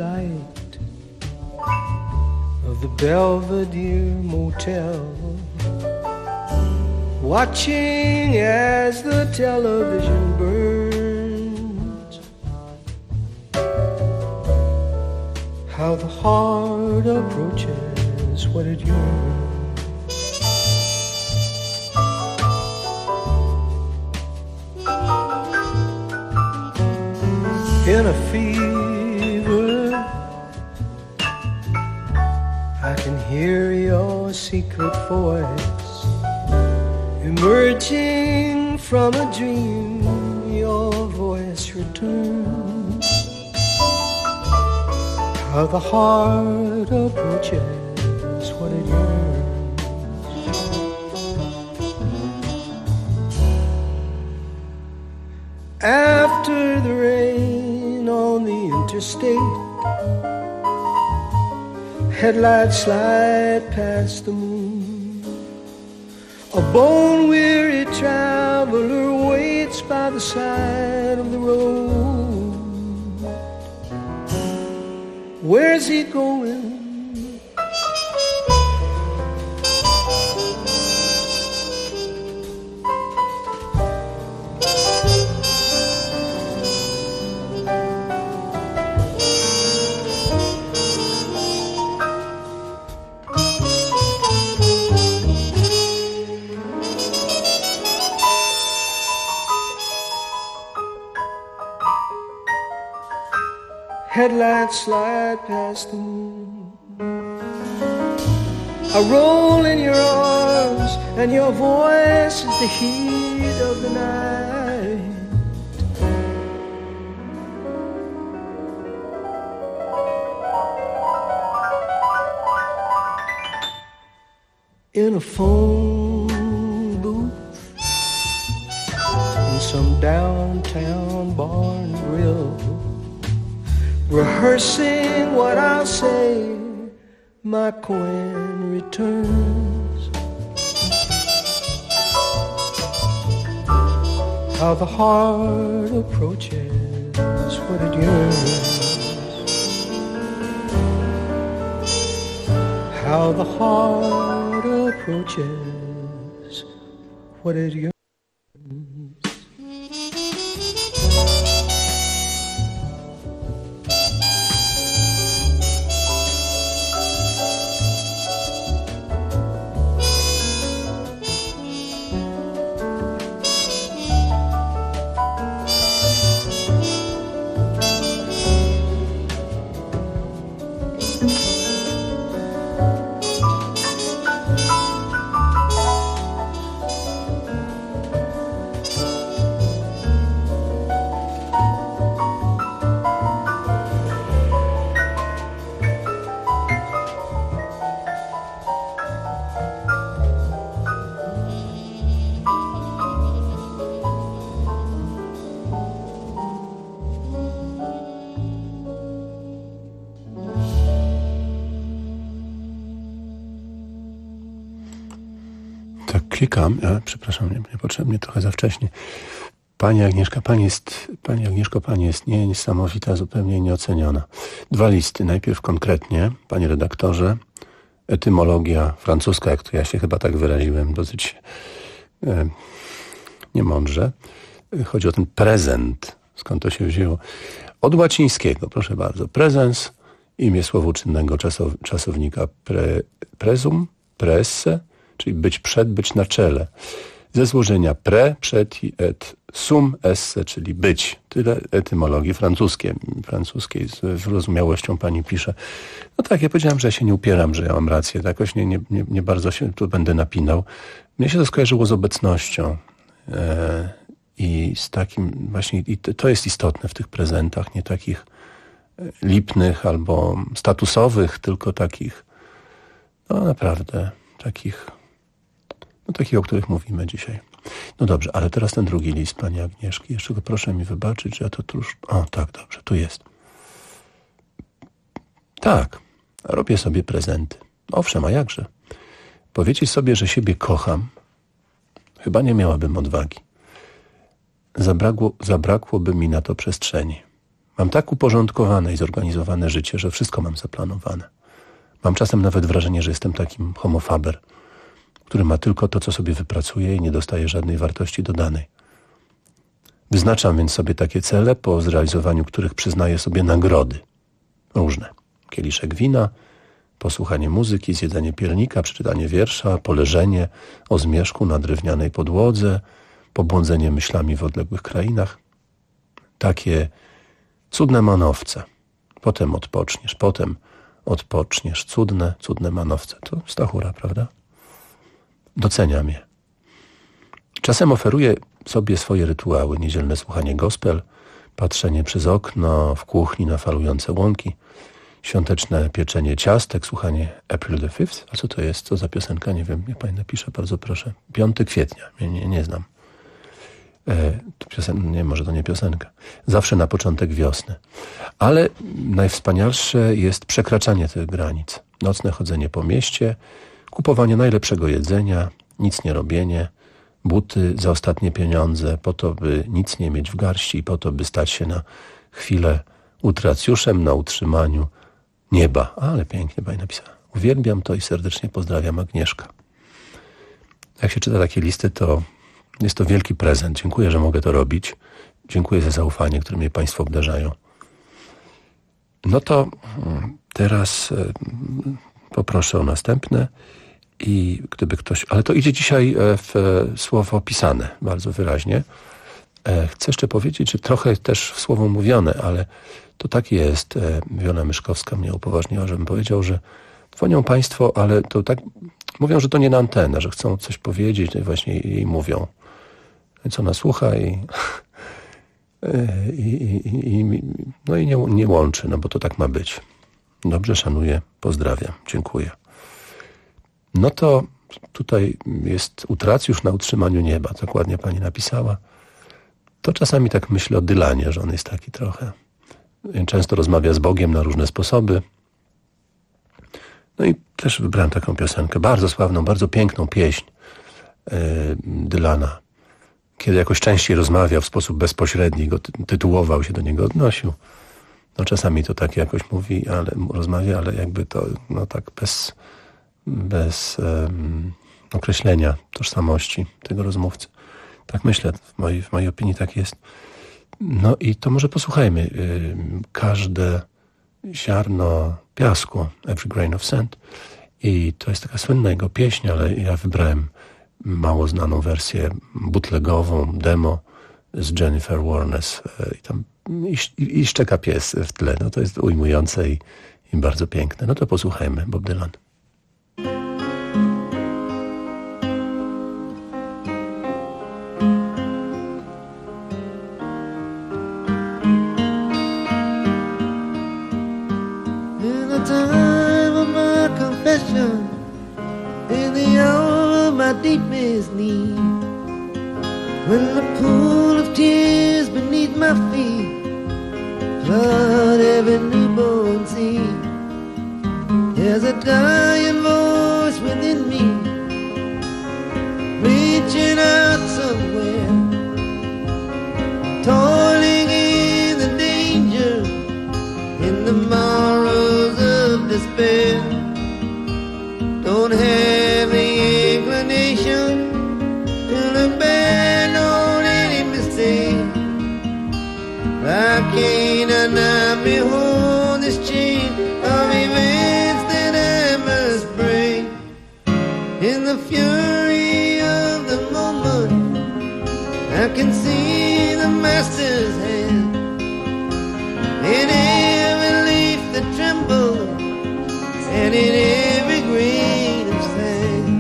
light of the Belvedere Motel, watching as the television burns, how the heart approaches what it yearns. In a fever, I can hear your secret voice emerging from a dream. Your voice returns, how the heart approaches what it yearns. After the rain on the interstate, headlights slide past the moon. A bone-weary traveler waits by the side of the road. Where's he going? Headlights slide past the moon. I roll in your arms, and your voice is the heat of the night. In a phone booth, in some downtown bar and grill, rehearsing what I'll say, my coin returns. How the heart approaches what it yearns. How the heart approaches what it yearns. Klikam, przepraszam, niepotrzebnie, trochę za wcześnie. Pani Agnieszko, pani jest niesamowita, zupełnie nieoceniona. 2 listy. Najpierw konkretnie, panie redaktorze, etymologia francuska, jak to ja się chyba tak wyraziłem, dosyć niemądrze. Chodzi o ten prezent, skąd to się wzięło. Od łacińskiego, proszę bardzo. Prezens, imię słowu czynnego czasownika presum, presse, czyli być przed, być na czele. Ze złożenia pre, przed i et sum esse, czyli być. Tyle etymologii francuskiej z wyrozumiałością pani pisze. No tak, ja powiedziałem, że ja się nie upieram, że ja mam rację. Jakoś nie bardzo się tu będę napinał. Mnie się to skojarzyło z obecnością. I z takim właśnie, i to jest istotne w tych prezentach, nie takich lipnych albo statusowych, tylko takich, no naprawdę, takich, o których mówimy dzisiaj. No dobrze, ale teraz ten drugi list pani Agnieszki. Jeszcze go proszę mi wybaczyć, że ja to tuż... O, tak, dobrze, tu jest. Tak, robię sobie prezenty. Owszem, a jakże? Powiedzieć sobie, że siebie kocham, chyba nie miałabym odwagi. Zabrakłoby mi na to przestrzeni. Mam tak uporządkowane i zorganizowane życie, że wszystko mam zaplanowane. Mam czasem nawet wrażenie, że jestem takim homo faber, który ma tylko to, co sobie wypracuje i nie dostaje żadnej wartości dodanej. Wyznaczam więc sobie takie cele, po zrealizowaniu których przyznaję sobie nagrody. Różne. Kieliszek wina, posłuchanie muzyki, zjedzenie piernika, przeczytanie wiersza, poleżenie o zmierzchu na drewnianej podłodze, pobłądzenie myślami w odległych krainach. Takie cudne manowce. Potem odpoczniesz. Cudne manowce. To Stachura, prawda? Doceniam je. Czasem oferuję sobie swoje rytuały. Niedzielne słuchanie gospel, patrzenie przez okno w kuchni na falujące łąki, świąteczne pieczenie ciastek, słuchanie April the 5th. A co to jest? Co za piosenka? Nie wiem, niech pani napisze, bardzo proszę. 5 kwietnia. Nie znam. Nie, może to nie piosenka. Zawsze na początek wiosny. Ale najwspanialsze jest przekraczanie tych granic. Nocne chodzenie po mieście, kupowanie najlepszego jedzenia, nic nie robienie, buty za ostatnie pieniądze, po to, by nic nie mieć w garści i po to, by stać się na chwilę utracjuszem na utrzymaniu nieba. Ale pięknie pani napisała. Uwielbiam to i serdecznie pozdrawiam, Agnieszka. Jak się czyta takie listy, to jest to wielki prezent. Dziękuję, że mogę to robić. Dziękuję za zaufanie, którym mnie państwo obdarzają. No to teraz poproszę o następne i gdyby ktoś... Ale to idzie dzisiaj w słowo pisane, bardzo wyraźnie. Chcę jeszcze powiedzieć, że trochę też w słowo mówione, ale to tak jest. Wiona Myszkowska mnie upoważniła, żebym powiedział, że dzwonią państwo, ale to tak... Mówią, że to nie na antenę, że chcą coś powiedzieć, no i właśnie jej mówią. Więc ona słucha i nie łączy, no bo to tak ma być. Dobrze, szanuję, pozdrawiam, dziękuję. No to tutaj jest utracjusz na utrzymaniu nieba, tak ładnie pani napisała. To czasami tak myślę o Dylanie, że on jest taki trochę. Często rozmawia z Bogiem na różne sposoby. No i też wybrałem taką piosenkę, bardzo sławną, bardzo piękną pieśń Dylana. Kiedy jakoś częściej rozmawiał w sposób bezpośredni, go tytułował, się do niego odnosił. No czasami to tak jakoś mówi, rozmawia, ale jakby to no tak bez określenia tożsamości tego rozmówcy. Tak myślę, w mojej opinii tak jest. No i to może posłuchajmy. Każde ziarno piasku, Every Grain of Sand. I to jest taka słynna jego pieśń, ale ja wybrałem mało znaną wersję bootlegową, demo z Jennifer Warnes. I szczeka pies w tle. No to jest ujmujące i bardzo piękne. No to posłuchajmy, Bob Dylan. Deepest need, when the pool of tears beneath my feet flood every newborn seed, there's a dying voice within me reaching out somewhere, toiling in the danger, in the morrows of despair. Don't have the inclination to abandon any mistake. I cannot behold this chain of events that I must break. In the fury of the moment, I can see the master's hand. In every leaf that trembles, and in every grain of sand.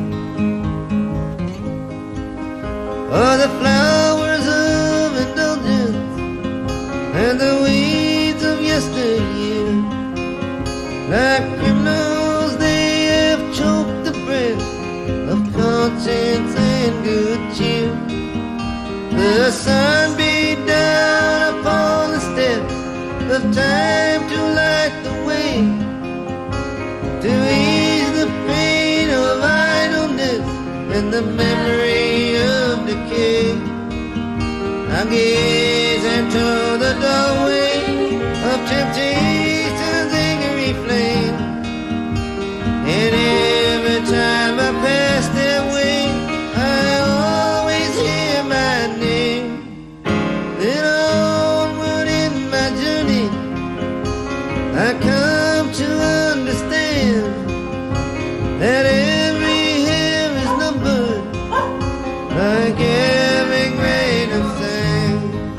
Are the flowers of indulgence and the weeds of yesteryear, like criminals they have choked the breath of conscience and good cheer. The sun beat down upon the steps of time to light the way, to ease the pain of idleness and the memory of decay. I gaze into the doorway taste of the angry flame. And every time I pass that way, I always hear my name. Then onward in my journey, I come to understand that every hair is numbered like every grain of sand.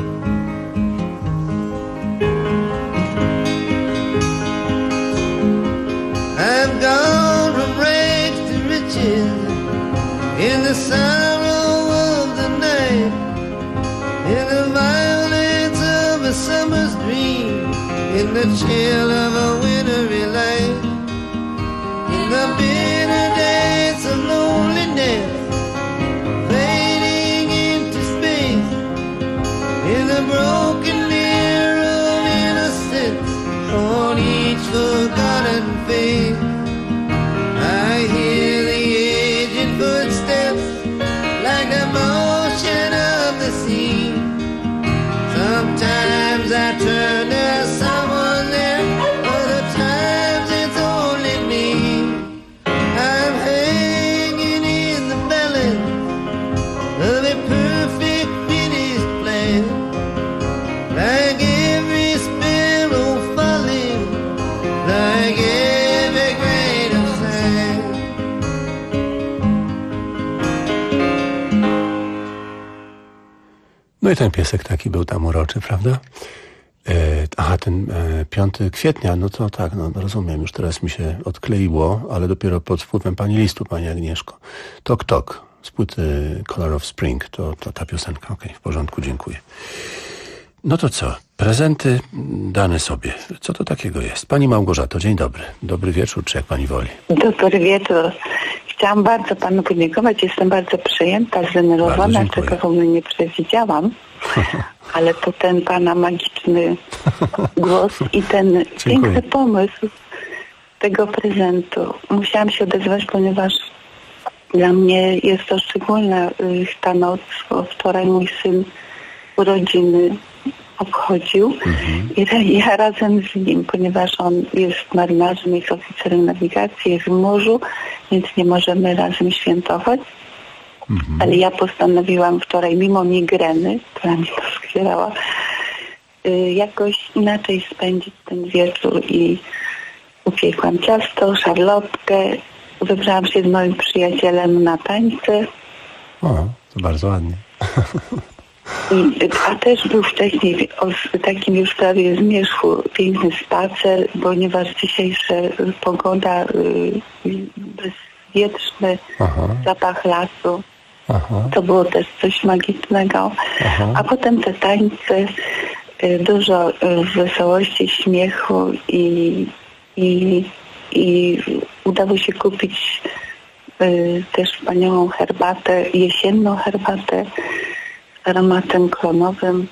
I've gone from rags to riches in the sorrow of the night, in the violence of a summer's dream, in the chill of a wintry light, in the bitter dance of loneliness, fading into space, in the broken mirror of innocence on each forgotten face. I hear the aged footsteps like the motion of the sea. Sometimes I turn to someone there, other times it's only me. I'm hanging in the balance of a perfect finished plan, like every sparrow falling, like every grain of sand. No i ten piesek taki był tam uroczy, prawda? Ten 5 kwietnia, no to tak, no rozumiem, już teraz mi się odkleiło, ale dopiero pod wpływem pani listu, pani Agnieszko. Tok Tok z płyty Color of Spring, to ta piosenka. Okej, w porządku, dziękuję. No to co? Prezenty dane sobie. Co to takiego jest? Pani Małgorzato, dzień dobry. Dobry wieczór, czy jak pani woli? Dobry wieczór. Chciałam bardzo panu podziękować. Jestem bardzo przejęta, zdenerwowana, czego w ogóle nie przewidziałam. Ale to ten pana magiczny głos i ten piękny pomysł tego prezentu. Musiałam się odezwać, ponieważ dla mnie jest to szczególna ta noc, bo wczoraj mój syn urodziny obchodził i ja razem z nim, ponieważ on jest marynarzem, jest oficerem nawigacji, jest w morzu, więc nie możemy razem świętować. Ale ja postanowiłam wczoraj, mimo migreny, która mnie doskwierała, jakoś inaczej spędzić ten wieczór i upiekłam ciasto, szarlotkę, wybrałam się z moim przyjacielem na tańce. O, to bardzo ładnie. A też był wcześniej w takim już prawie zmierzchu piękny spacer, ponieważ dzisiejsza pogoda, bezwietrzny zapach lasu. To było też coś magicznego. A potem te tańce, dużo wesołości, śmiechu i udało się kupić też wspaniałą herbatę, jesienną herbatę z aromatem klonowym.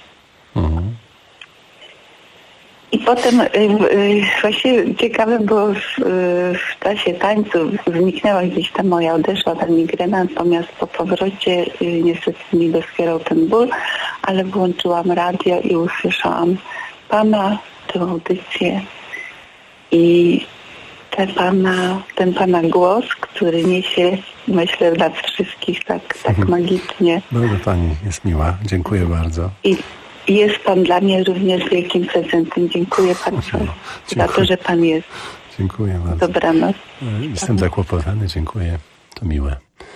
I potem właśnie ciekawe było w czasie tańcu zniknęła gdzieś ta moja, odeszła ta migrena, natomiast po powrocie niestety mi doskwierał ten ból, ale włączyłam radio i usłyszałam pana, tę audycję i ten pana głos, który niesie, myślę, dla wszystkich tak magicznie. Bardzo pani jest miła, dziękuję bardzo. I jest pan dla mnie również wielkim prezentem. Dziękuję bardzo za to, że pan jest. Dziękuję bardzo. Dobranoc. Jestem zakłopotany, dziękuję. To miłe.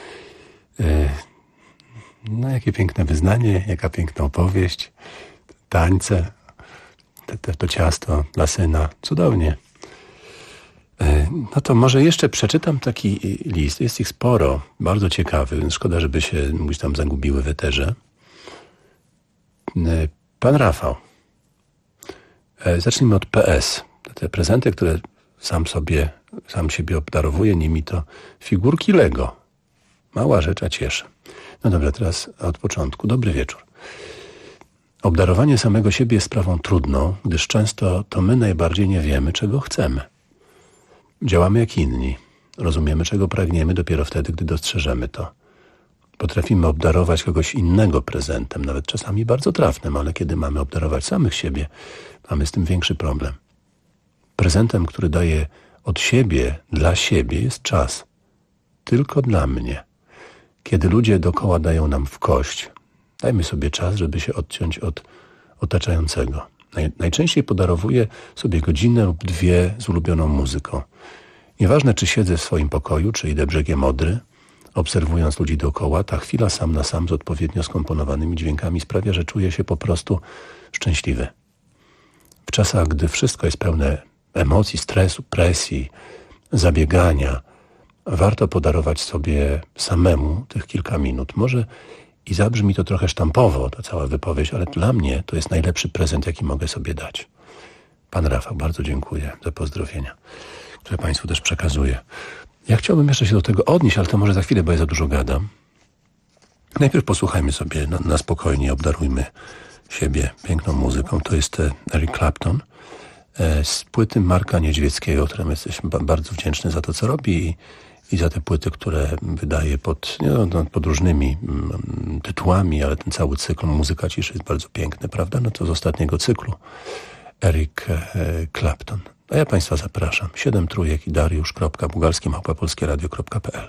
No jakie piękne wyznanie, jaka piękna opowieść. Tańce, to ciasto dla syna. Cudownie. No to może jeszcze przeczytam taki list. Jest ich sporo, bardzo ciekawy. Szkoda, żeby się gdzieś tam zagubiły w eterze. Pan Rafał. Zacznijmy od PS. Te prezenty, które sam siebie obdarowuję nimi, to figurki Lego. Mała rzecz, a cieszy. No dobra, teraz od początku. Dobry wieczór. Obdarowanie samego siebie jest sprawą trudną, gdyż często to my najbardziej nie wiemy, czego chcemy. Działamy jak inni. Rozumiemy, czego pragniemy dopiero wtedy, gdy dostrzeżemy to. Potrafimy obdarować kogoś innego prezentem, nawet czasami bardzo trafnym, ale kiedy mamy obdarować samych siebie, mamy z tym większy problem. Prezentem, który daję od siebie, dla siebie jest czas. Tylko dla mnie. Kiedy ludzie dookoła dają nam w kość, dajmy sobie czas, żeby się odciąć od otaczającego. Najczęściej podarowuję sobie godzinę lub 2 z ulubioną muzyką. Nieważne, czy siedzę w swoim pokoju, czy idę brzegiem Odry, obserwując ludzi dookoła, ta chwila sam na sam z odpowiednio skomponowanymi dźwiękami sprawia, że czuję się po prostu szczęśliwy. W czasach, gdy wszystko jest pełne emocji, stresu, presji, zabiegania, warto podarować sobie samemu tych kilka minut. Może i zabrzmi to trochę sztampowo, ta cała wypowiedź, ale dla mnie to jest najlepszy prezent, jaki mogę sobie dać. Pan Rafał, bardzo dziękuję za pozdrowienia, które Państwu też przekazuję. Ja chciałbym jeszcze się do tego odnieść, ale to może za chwilę, bo ja za dużo gadam. Najpierw posłuchajmy sobie na spokojnie, obdarujmy siebie piękną muzyką. To jest Eric Clapton z płyty Marka Niedźwieckiego, któremu jesteśmy bardzo wdzięczni za to, co robi i za te płyty, które wydaje pod różnymi tytułami, ale ten cały cykl Muzyka ciszy jest bardzo piękny, prawda? No to z ostatniego cyklu Eric Clapton. A ja Państwa zapraszam. 7 trójek i dariusz.bugalski@polskieradio.pl.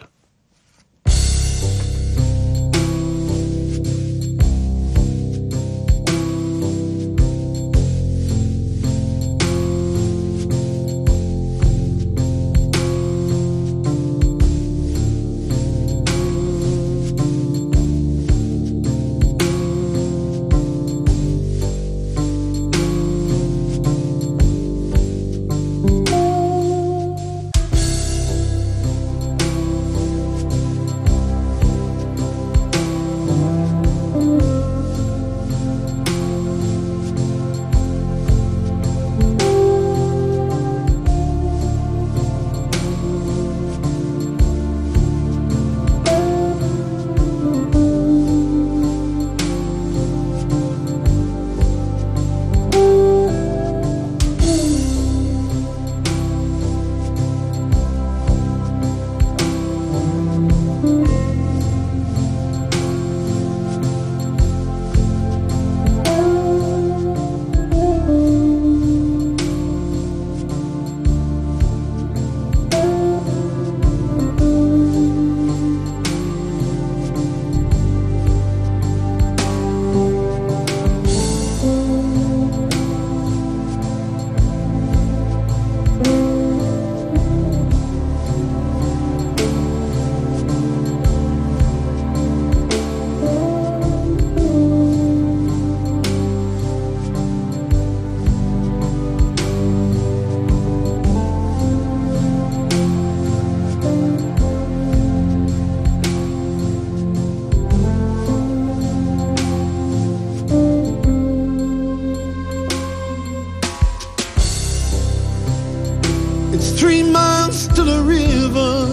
It's 3 miles to the river.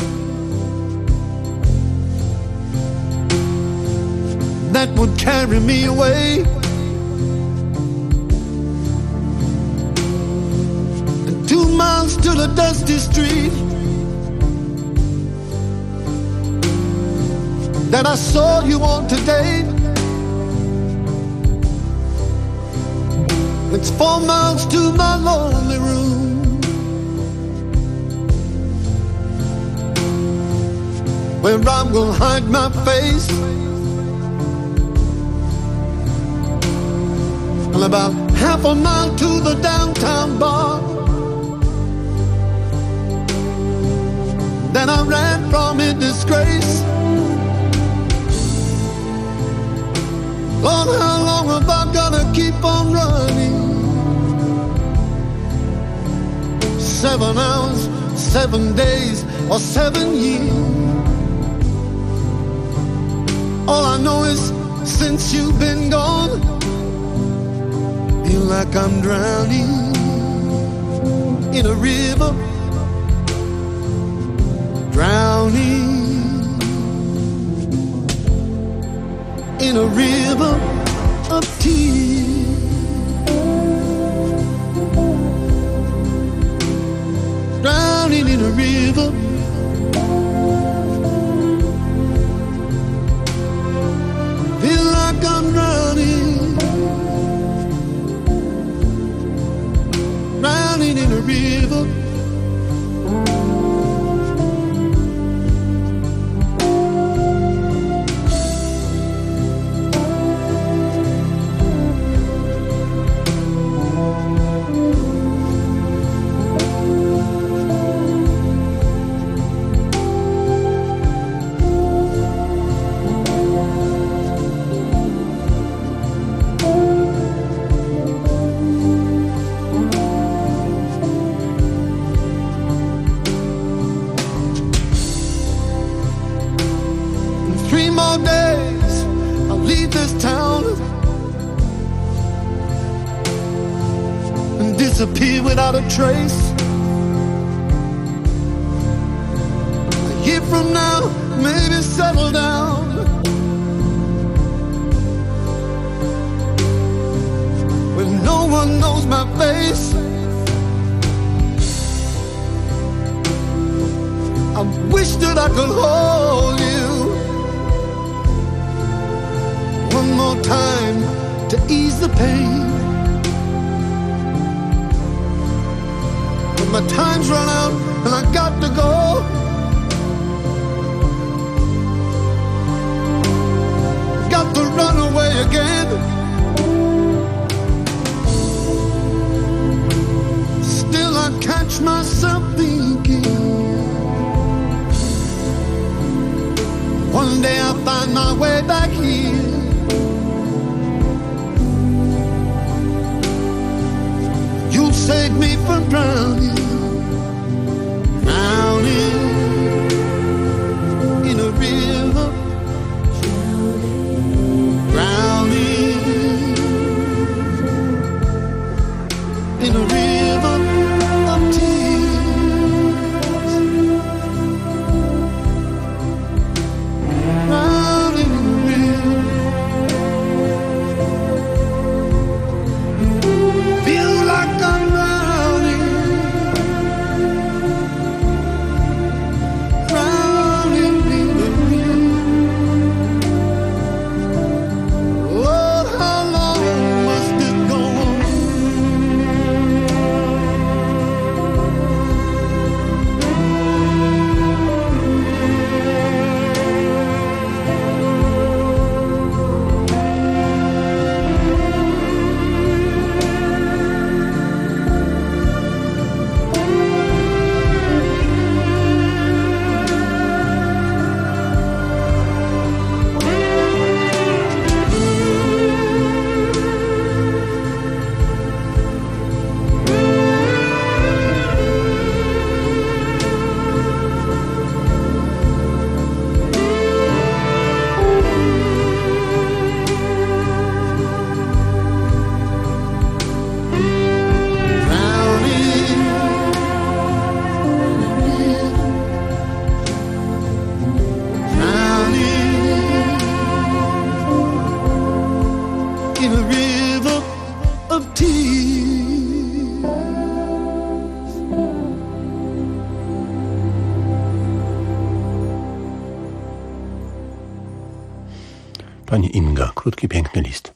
That would carry me away. And 2 miles to the dusty street that I saw you on today. It's 4 miles to my lonely room, where I will hide my face. And about half a mile to the downtown bar that I ran from in disgrace. Lord, how long have I gotta keep on running? 7 hours, 7 days, or 7 years. All I know is since you've been gone, feel like I'm drowning in a river, drowning in a river of tears. Drowning in a river, feel like I'm drowning, drowning in a river. Disappear without a trace. A year from now, maybe settle down. When no one knows my face, I wish that I could hold you one more time to ease the pain. My time's run out and I got to go. Got to run away again. Still I catch myself thinking, one day I'll find my way back here. You'll save me from drowning, drowning in a river, drowning in a river of tears, drowning in a river. Feel like I'm drowning, drowning in the river. Oh, how long must it go on? In a river of tears. Pani Inga, krótki, piękny list.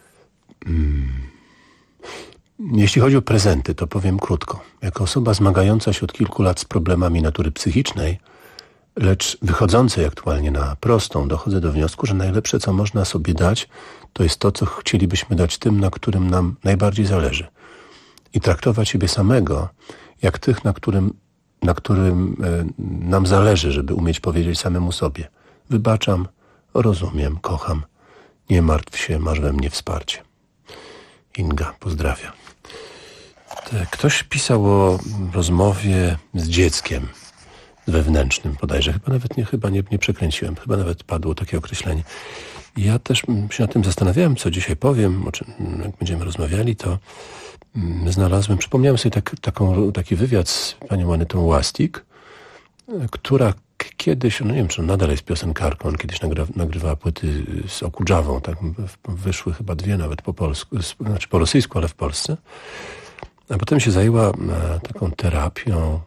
Jeśli chodzi o prezenty, to powiem krótko. Jako osoba zmagająca się od kilku lat z problemami natury psychicznej, lecz wychodzącej aktualnie na prostą, dochodzę do wniosku, że najlepsze, co można sobie dać, to jest to, co chcielibyśmy dać tym, na którym nam najbardziej zależy. I traktować siebie samego jak tych, na którym nam zależy, żeby umieć powiedzieć samemu sobie: wybaczam, rozumiem, kocham, nie martw się, masz we mnie wsparcie. Inga, pozdrawiam. Ktoś pisał o rozmowie z dzieckiem wewnętrznym bodajże. Chyba nie przekręciłem. Chyba nawet padło takie określenie. Ja też się nad tym zastanawiałem, co dzisiaj powiem, o czym jak będziemy rozmawiali, to przypomniałem sobie taki wywiad z panią Anytą Łastik, która kiedyś, nie wiem, czy nadal jest piosenkarką, on kiedyś nagrywała płyty z Okudżawą, tak, wyszły chyba 2 nawet po polsku, znaczy po rosyjsku, ale w Polsce. A potem się zajęła taką terapią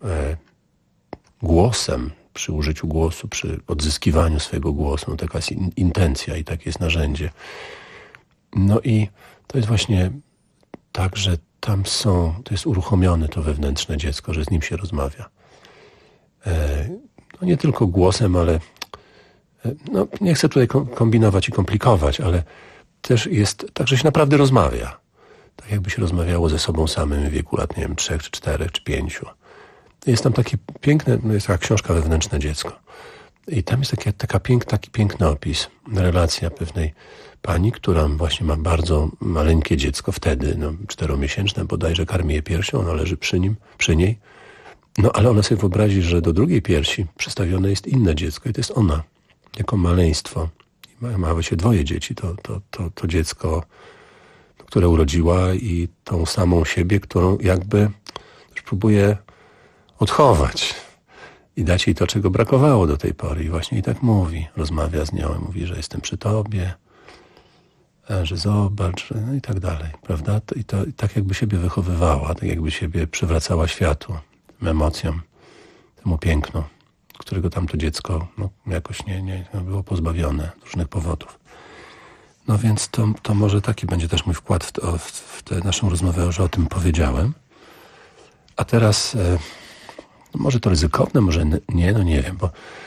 głosem, przy użyciu głosu, przy odzyskiwaniu swojego głosu. No, taka jest intencja i takie jest narzędzie. No i to jest właśnie tak, że tam to jest uruchomione to wewnętrzne dziecko, że z nim się rozmawia. No nie tylko głosem, ale no nie chcę tutaj kombinować i komplikować, ale też jest tak, że się naprawdę rozmawia. Tak jakby się rozmawiało ze sobą samym w wieku lat, nie wiem, 3, czy 4, czy 5. Jest tam takie piękne, jest taka książka Wewnętrzne dziecko. I tam jest taki piękny opis, relacja pewnej pani, która właśnie ma bardzo maleńkie dziecko wtedy, 4-miesięczne bodajże, karmi je piersią, ono leży przy niej. No ale ona sobie wyobrazi, że do drugiej piersi przystawione jest inne dziecko i to jest ona, jako maleństwo. Ma właśnie 2 dzieci, to dziecko, które urodziła i tą samą siebie, którą jakby też próbuje odchować i dać jej to, czego brakowało do tej pory. I właśnie i tak mówi, rozmawia z nią, mówi, że jestem przy tobie, że zobacz, no i tak dalej, prawda? I tak jakby siebie wychowywała, tak jakby siebie przywracała światu, tym emocjom, temu pięknu, którego tamto dziecko jakoś nie było pozbawione z różnych powodów. No więc to może taki będzie też mój wkład w tę naszą rozmowę, że o tym powiedziałem. A teraz może to ryzykowne, może nie, nie wiem, bo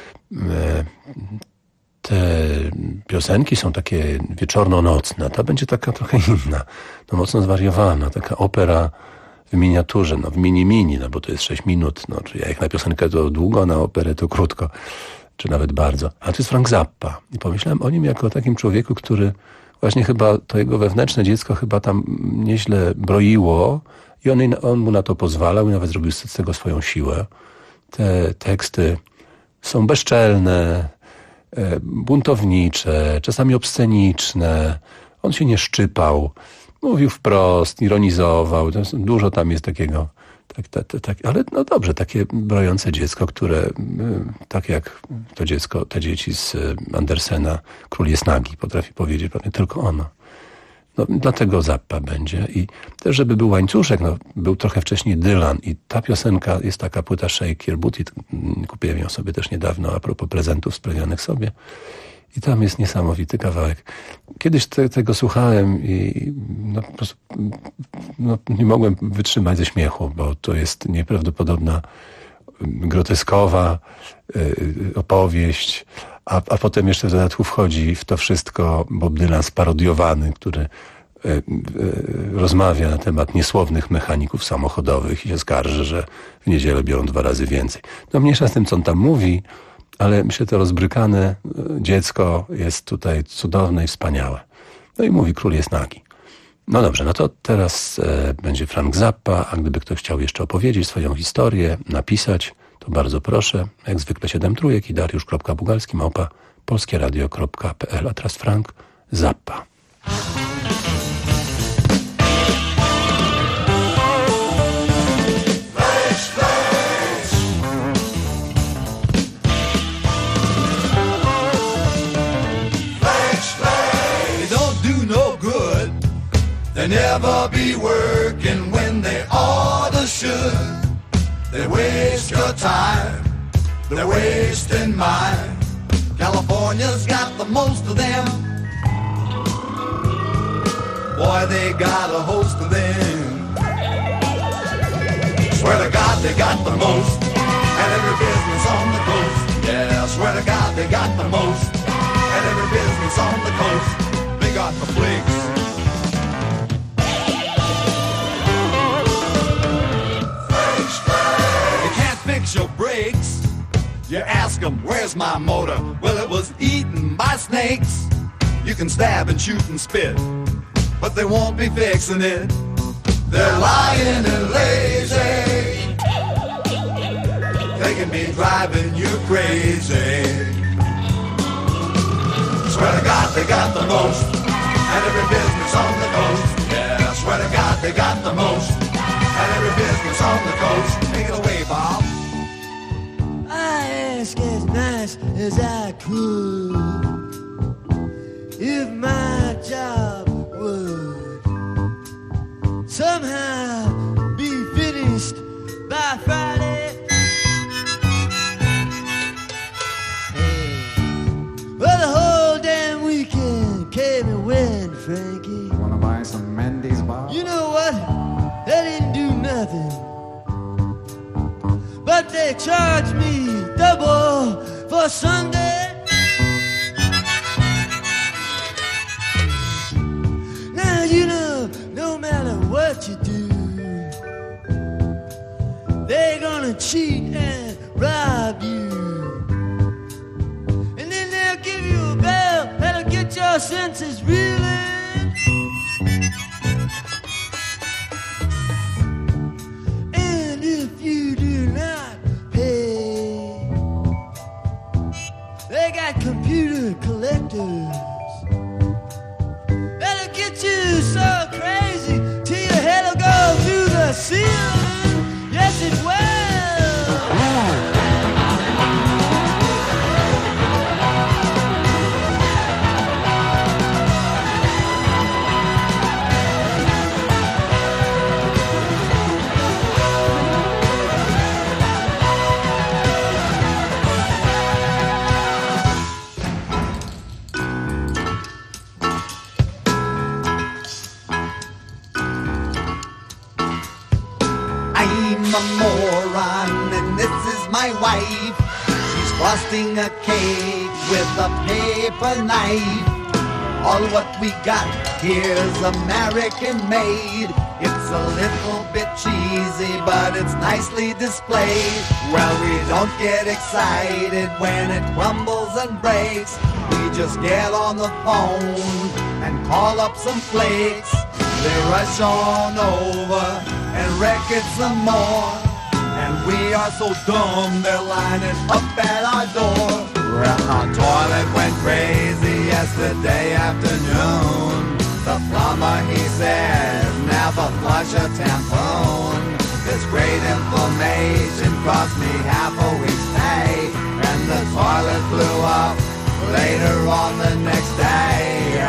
te piosenki są takie wieczorno-nocne, ta będzie taka trochę inna, mocno zwariowana, taka opera w miniaturze, w mini, bo to jest 6 minut, czy jak na piosenkę to długo, a na operę to krótko, czy nawet bardzo. A to jest Frank Zappa. I pomyślałem o nim jako o takim człowieku, który właśnie chyba to jego wewnętrzne dziecko chyba tam nieźle broiło i on mu na to pozwalał i nawet zrobił z tego swoją siłę. Te teksty są bezczelne, buntownicze, czasami obsceniczne. On się nie szczypał, mówił wprost, ironizował. Dużo tam jest takiego, ale no dobrze, takie brojące dziecko, które tak jak te dzieci z Andersena, Król jest nagi, potrafi powiedzieć pewnie tylko ono. Dlatego Zappa będzie. I też, żeby był łańcuszek, był trochę wcześniej Dylan i ta piosenka jest taka płyta Shake Your Booty, kupiłem ją sobie też niedawno a propos prezentów sprawionych sobie i tam jest niesamowity kawałek. Kiedyś tego słuchałem i po prostu nie mogłem wytrzymać ze śmiechu, bo to jest nieprawdopodobna, groteskowa opowieść, a potem jeszcze w dodatku wchodzi w to wszystko Bob Dylan sparodiowany, który rozmawia na temat niesłownych mechaników samochodowych i się skarży, że w niedzielę biorą 2 razy więcej. Mniejsza z tym, co on tam mówi, ale myślę, to rozbrykane dziecko jest tutaj cudowne i wspaniałe. No i mówi, Król jest nagi. No dobrze, to teraz będzie Frank Zappa, a gdyby ktoś chciał jeszcze opowiedzieć swoją historię, napisać, to bardzo proszę. Jak zwykle 7 trójek i dariusz.bugalski@polskieradio.pl. A teraz Frank Zappa. They never be working when they oughta should. They waste your time, they're wasting mine. California's got the most of them. Boy, they got a host of them. Swear to God they got the most, and every business on the coast. Yeah, swear to God they got the most, and every business on the coast. They got the flakes. Fix your brakes. You ask them, where's my motor? Well, it was eaten by snakes. You can stab and shoot and spit, but they won't be fixing it. They're lying and lazy. They can be driving you crazy. Swear to God they got the most, and every business on the coast. Yeah, swear to God they got the most, and every business on the coast. Take it away, Bob. As nice as I could, if my job would somehow be finished by Friday. Well, the whole damn weekend came and went, Frankie. Wanna buy some Mendy's, Bob? You know what? but they charge me double for Sunday. Now you know, no matter what you do, they're gonna cheat and rob you. And then they'll give you a bell that'll get your senses reeling. And if you do not pay, they got computer collectors that'll get you so crazy till your head'll go through the ceiling. Yes, it will. I'm a moron and this is my wife. She's frosting a cake with a paper knife. All what we got here's American made. It's a little bit cheesy, but it's nicely displayed. Well, we don't get excited when it crumbles and breaks. We just get on the phone and call up some flakes. They rush on over and wreck it some more. And we are so dumb, they're lining up at our door. Well, our toilet went crazy yesterday afternoon. The plumber, he says, never flush a tampon. This great inflammation cost me half a week's pay. And the toilet blew up later on the next day.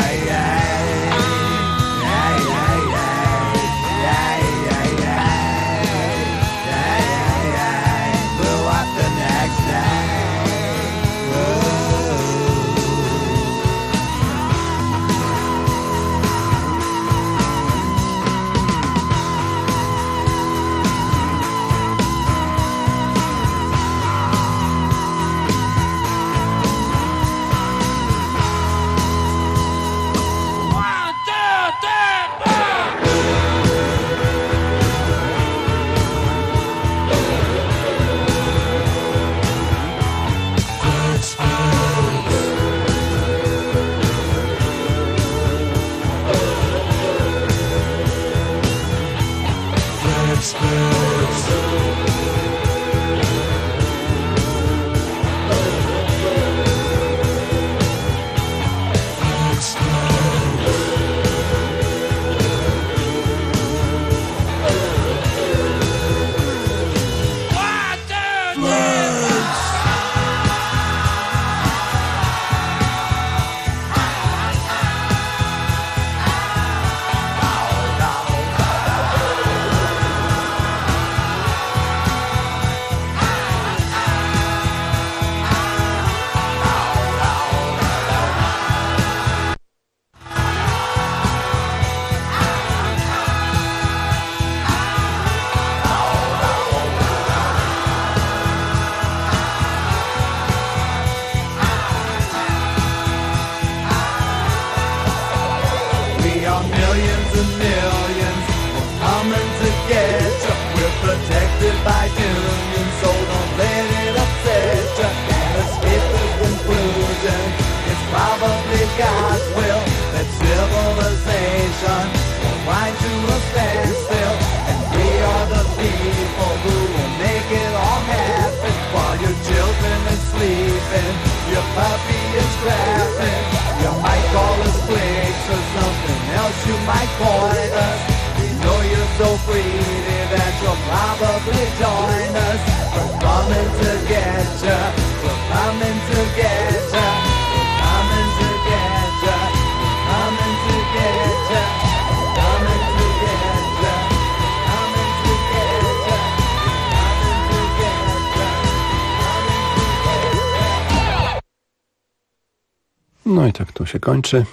No i tak tu się kończy.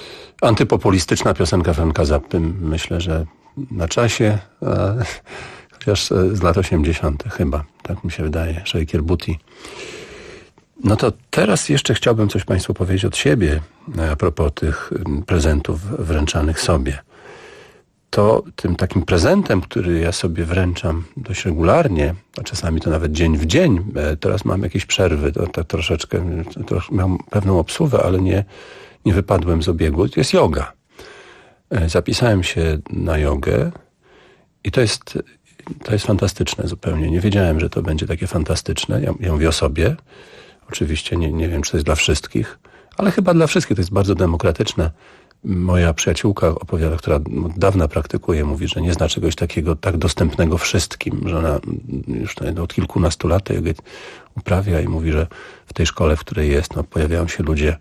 Antypopulistyczna piosenka Franka Zappy. Myślę, że na czasie. chociaż z lat 80. chyba, tak mi się wydaje, Shaker Booty. No to teraz jeszcze chciałbym coś Państwu powiedzieć od siebie a propos tych prezentów wręczanych sobie. To tym takim prezentem, który ja sobie wręczam dość regularnie, a czasami to nawet dzień w dzień, teraz mam jakieś przerwy, to troszeczkę mam pewną obsługę, ale nie wypadłem z obiegu, to jest joga. Zapisałem się na jogę i to jest fantastyczne zupełnie. Nie wiedziałem, że to będzie takie fantastyczne. Ja mówię o sobie. Oczywiście nie wiem, czy to jest dla wszystkich, ale chyba dla wszystkich to jest bardzo demokratyczne. Moja przyjaciółka opowiada, która od dawna praktykuje, mówi, że nie zna czegoś takiego tak dostępnego wszystkim, że ona już od kilkunastu lat tę jogę uprawia i mówi, że w tej szkole, w której jest, pojawiają się ludzie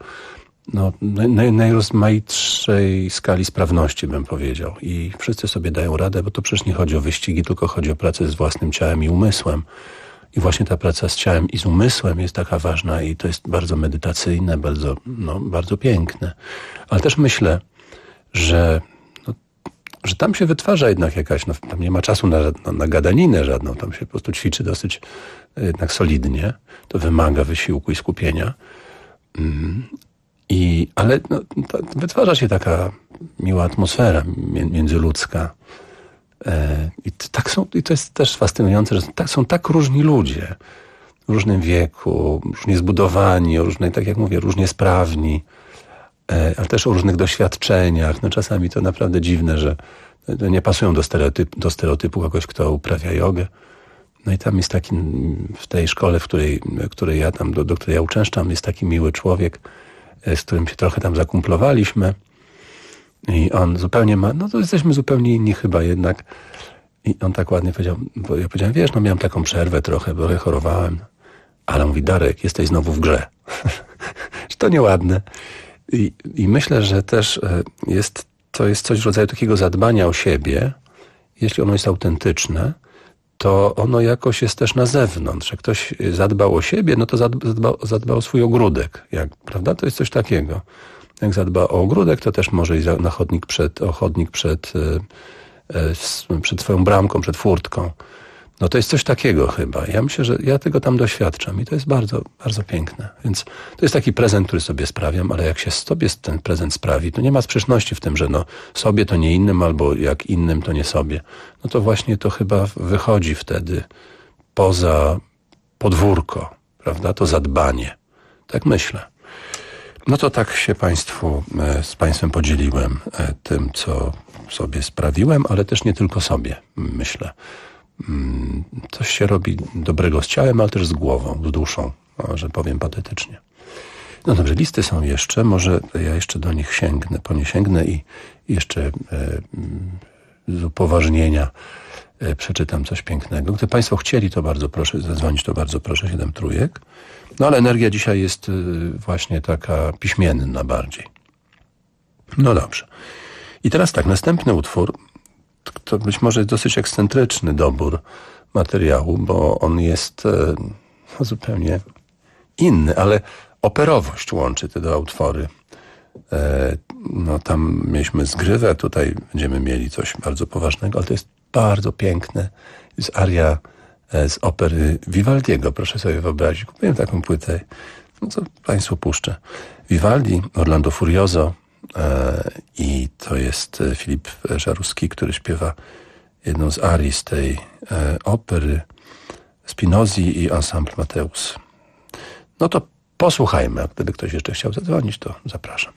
najrozmaitszej skali sprawności, bym powiedział. I wszyscy sobie dają radę, bo to przecież nie chodzi o wyścigi, tylko chodzi o pracę z własnym ciałem i umysłem. I właśnie ta praca z ciałem i z umysłem jest taka ważna i to jest bardzo medytacyjne, bardzo piękne. Ale też myślę, że tam się wytwarza jednak jakaś, tam nie ma czasu na gadaninę żadną, tam się po prostu ćwiczy dosyć jednak solidnie. To wymaga wysiłku i skupienia. Ale wytwarza się taka miła atmosfera międzyludzka. I to jest też fascynujące, że są tak różni ludzie w różnym wieku, różnie zbudowani, tak jak mówię, różnie sprawni, ale też o różnych doświadczeniach. Czasami to naprawdę dziwne, że nie pasują do stereotypu kogoś, kto uprawia jogę. No i tam jest taki, w tej szkole, której ja tam, do której ja uczęszczam, jest taki miły człowiek, z którym się trochę tam zakumplowaliśmy. I on zupełnie to jesteśmy zupełnie inni chyba jednak. I on tak ładnie powiedział, bo ja powiedziałem, wiesz, miałem taką przerwę trochę, bo chorowałem. Ale on mówi, Darek, jesteś znowu w grze. Czy to nieładne? I myślę, że też to jest coś w rodzaju takiego zadbania o siebie. Jeśli ono jest autentyczne, to ono jakoś jest też na zewnątrz. Jak ktoś zadbał o siebie, to zadbał o swój ogródek. Prawda? To jest coś takiego. Jak zadba o ogródek, to też może iść na chodnik przed swoją bramką, przed furtką. To jest coś takiego chyba. Ja myślę, że ja tego tam doświadczam i to jest bardzo, bardzo piękne. Więc to jest taki prezent, który sobie sprawiam, ale jak się sobie ten prezent sprawi, to nie ma sprzeczności w tym, że sobie to nie innym, albo jak innym to nie sobie. To właśnie to chyba wychodzi wtedy poza podwórko, prawda? To zadbanie. Tak myślę. To tak się z Państwem podzieliłem tym, co sobie sprawiłem, ale też nie tylko sobie, myślę. Coś się robi dobrego z ciałem, ale też z głową, z duszą, że powiem patetycznie. Dobrze, listy są jeszcze, może ja jeszcze do nich sięgnę i jeszcze z upoważnienia przeczytam coś pięknego. Gdyby Państwo chcieli, to bardzo proszę zadzwonić, to bardzo proszę, 7 trójek. Ale energia dzisiaj jest właśnie taka piśmienna bardziej. Dobrze. I teraz tak, następny utwór, to być może jest dosyć ekscentryczny dobór materiału, bo on jest zupełnie inny, ale operowość łączy te dwa utwory. Tam mieliśmy zgrywę, tutaj będziemy mieli coś bardzo poważnego, ale to jest bardzo piękne. Jest aria z opery Vivaldiego, proszę sobie wyobrazić. Kupiłem taką płytę, co Państwu puszczę. Vivaldi, Orlando Furioso i to jest Filip Żaruski, który śpiewa jedną z arii z tej opery, Spinozzi i Ensemble Mateusz. To posłuchajmy, a gdyby ktoś jeszcze chciał zadzwonić, to zapraszam.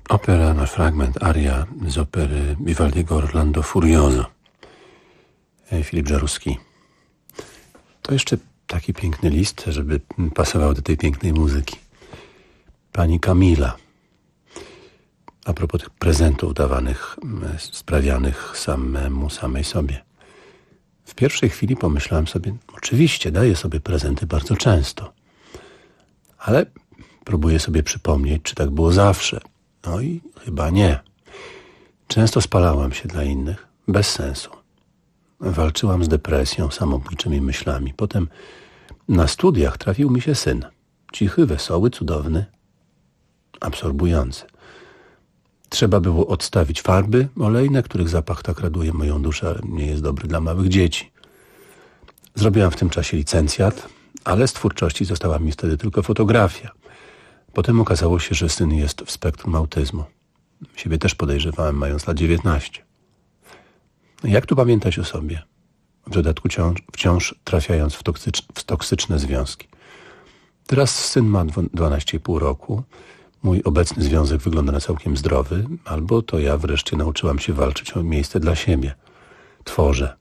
Opera na fragment, aria z opery Vivaldiego Orlando Furioso. Filip Żaruski. To jeszcze taki piękny list, żeby pasował do tej pięknej muzyki. Pani Kamila. A propos tych prezentów dawanych, sprawianych samej sobie. W pierwszej chwili pomyślałem sobie, oczywiście daję sobie prezenty bardzo często. Ale próbuję sobie przypomnieć, czy tak było zawsze. No i chyba nie. Często spalałam się dla innych, bez sensu. Walczyłam z depresją, samobójczymi myślami. Potem na studiach trafił mi się syn. Cichy, wesoły, cudowny, absorbujący. Trzeba było odstawić farby olejne, których zapach tak raduje moją duszę, ale nie jest dobry dla małych dzieci. Zrobiłam w tym czasie licencjat, ale z twórczości została mi wtedy tylko fotografia. Potem okazało się, że syn jest w spektrum autyzmu. Siebie też podejrzewałem, mając lat 19. Jak tu pamiętać o sobie? W dodatku wciąż trafiając w toksyczne związki. Teraz syn ma 12,5 roku. Mój obecny związek wygląda na całkiem zdrowy, albo to ja wreszcie nauczyłam się walczyć o miejsce dla siebie. Tworzę.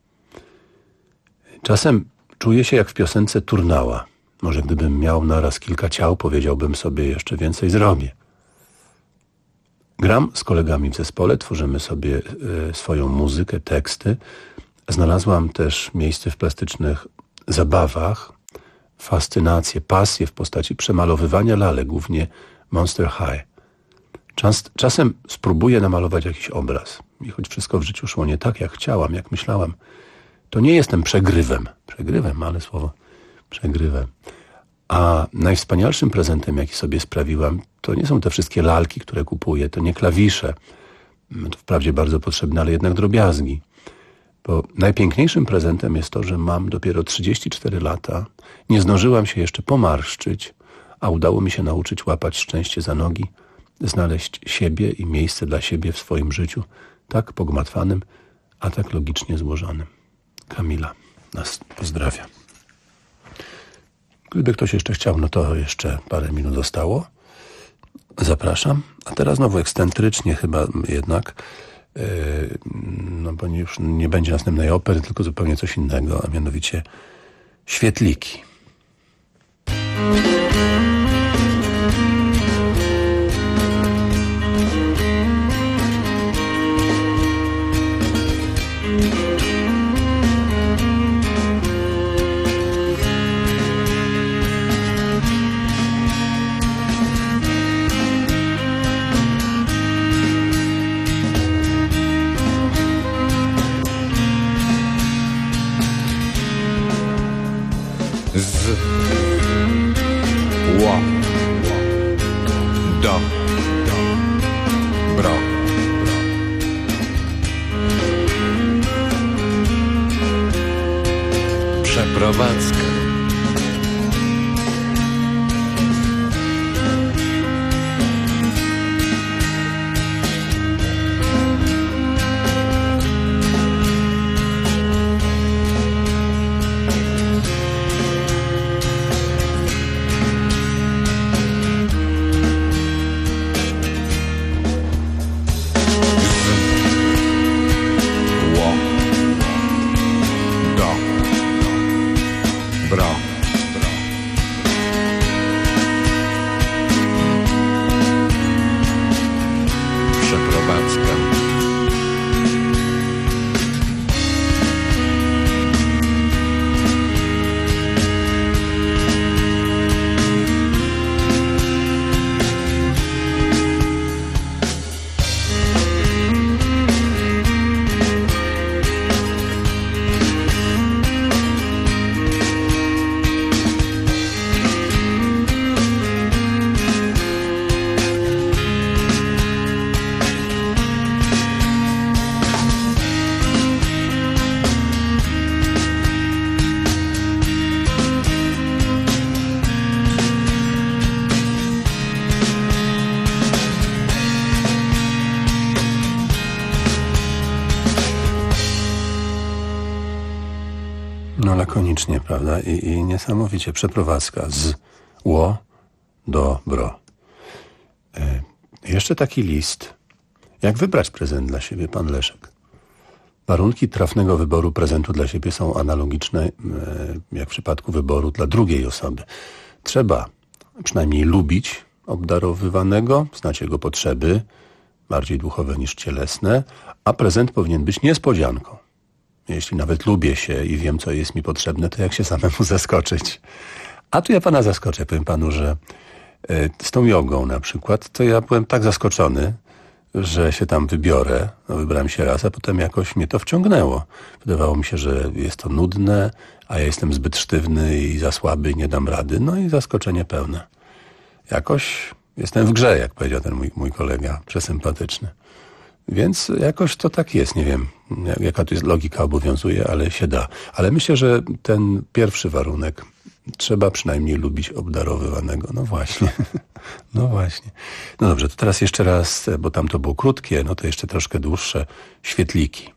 Czasem czuję się jak w piosence Turnała. Może gdybym miał naraz kilka ciał, powiedziałbym sobie, jeszcze więcej zrobię. Gram z kolegami w zespole, tworzymy sobie swoją muzykę, teksty. Znalazłam też miejsce w plastycznych zabawach, fascynację, pasję w postaci przemalowywania lalek, głównie Monster High. Czasem spróbuję namalować jakiś obraz. I choć wszystko w życiu szło nie tak, jak chciałam, jak myślałam, to nie jestem przegrywem. Przegrywem, ale słowo przegrywem. A najwspanialszym prezentem, jaki sobie sprawiłam, to nie są te wszystkie lalki, które kupuję, to nie klawisze. To wprawdzie bardzo potrzebne, ale jednak drobiazgi. Bo najpiękniejszym prezentem jest to, że mam dopiero 34 lata, nie zdążyłam się jeszcze pomarszczyć, a udało mi się nauczyć łapać szczęście za nogi, znaleźć siebie i miejsce dla siebie w swoim życiu, tak pogmatwanym, a tak logicznie złożonym. Kamila nas pozdrawia. Gdyby ktoś jeszcze chciał, no to jeszcze parę minut zostało. Zapraszam. A teraz znowu ekscentrycznie chyba jednak, no bo już nie będzie następnej opery, tylko zupełnie coś innego, a mianowicie Świetliki. Przeprowadzka. No lakonicznie, prawda? I niesamowicie przeprowadzka z Ło do Bro. Jeszcze taki list. Jak wybrać prezent dla siebie, pan Leszek? Warunki trafnego wyboru prezentu dla siebie są analogiczne jak w przypadku wyboru dla drugiej osoby. Trzeba przynajmniej lubić obdarowywanego, znać jego potrzeby, bardziej duchowe niż cielesne, a prezent powinien być niespodzianką. Jeśli nawet lubię się i wiem, co jest mi potrzebne, to jak się samemu zaskoczyć? A tu ja pana zaskoczę, powiem panu, że z tą jogą na przykład, to ja byłem tak zaskoczony, że się tam wybiorę. No, wybrałem się raz, a potem jakoś mnie to wciągnęło. Wydawało mi się, że jest to nudne, a ja jestem zbyt sztywny i za słaby i nie dam rady. No i zaskoczenie pełne. Jakoś jestem w grze, jak powiedział ten mój kolega, przesympatyczny. Więc jakoś to tak jest. Nie wiem, jaka tu jest logika obowiązuje, ale się da. Ale myślę, że ten pierwszy warunek, trzeba przynajmniej lubić obdarowywanego. No właśnie. No właśnie. No dobrze, to teraz jeszcze raz, bo tam to było krótkie, no to jeszcze troszkę dłuższe. Świetliki.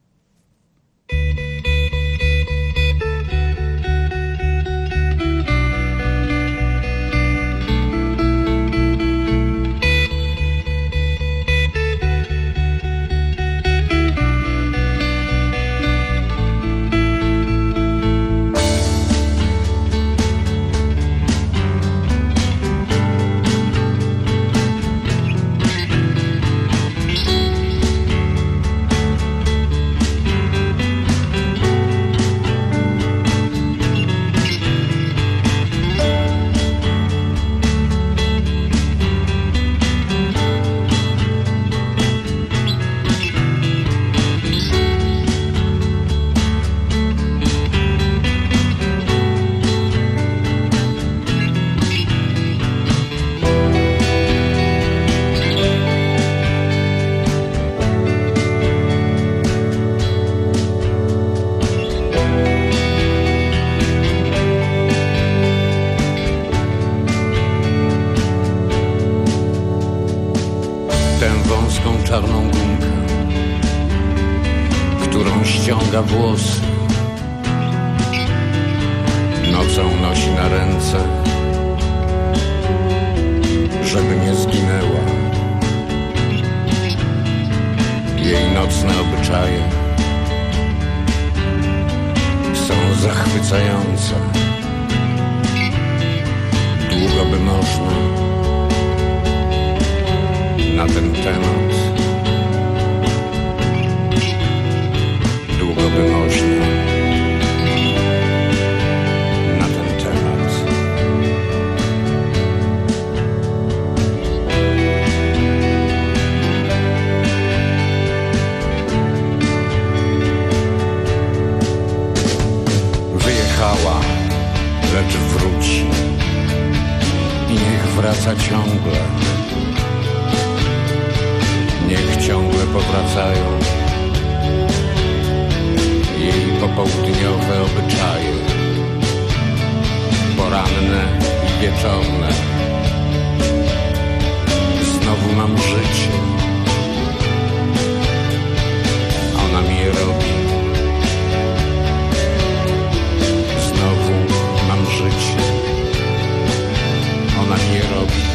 Czarną gumkę, którą ściąga włosy, nocą nosi na ręce, żeby nie zginęła. Jej nocne obyczaje są zachwycające. Długo by można na ten temat, długo by można na ten temat. Wyjechała, lecz wróci i niech wraca ciągle. Niech ciągle powracają jej popołudniowe obyczaje, poranne i wieczorne. Znowu mam życie, ona mi je robi. Znowu mam życie, ona mi je robi.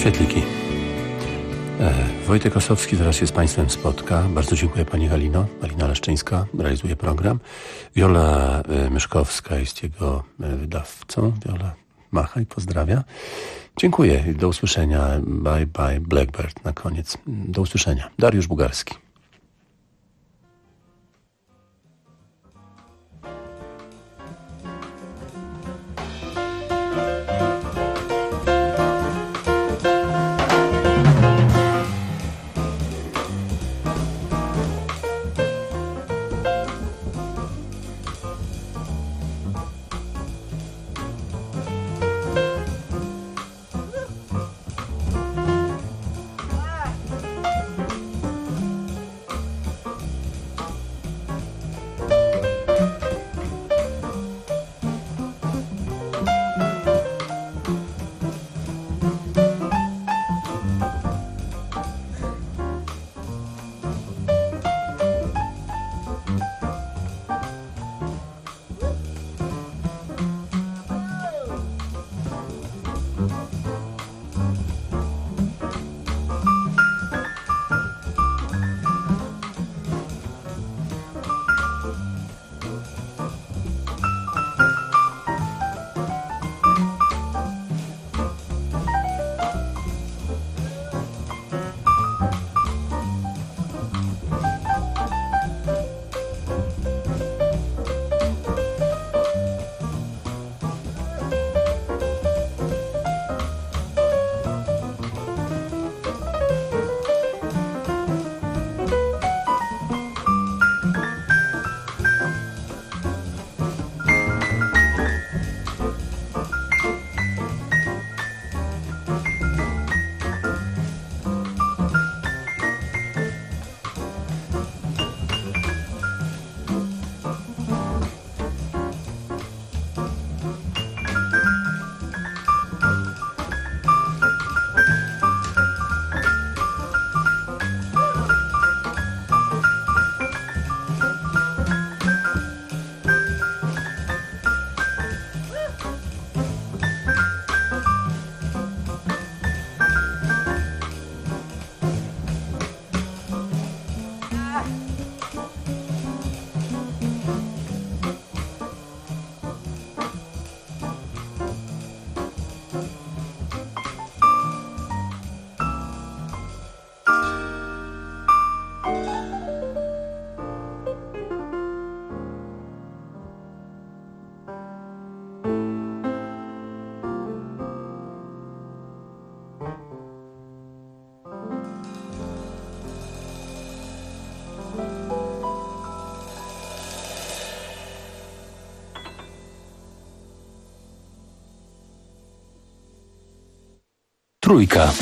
Świetliki. Wojtek Osowski zaraz się z Państwem spotka. Bardzo dziękuję Pani Halino. Halina Leszczyńska realizuje program. Wiola Myszkowska jest jego wydawcą. Wiola macha i pozdrawia. Dziękuję. Do usłyszenia. Bye bye Blackbird na koniec. Do usłyszenia. Dariusz Bugarski. Trójka.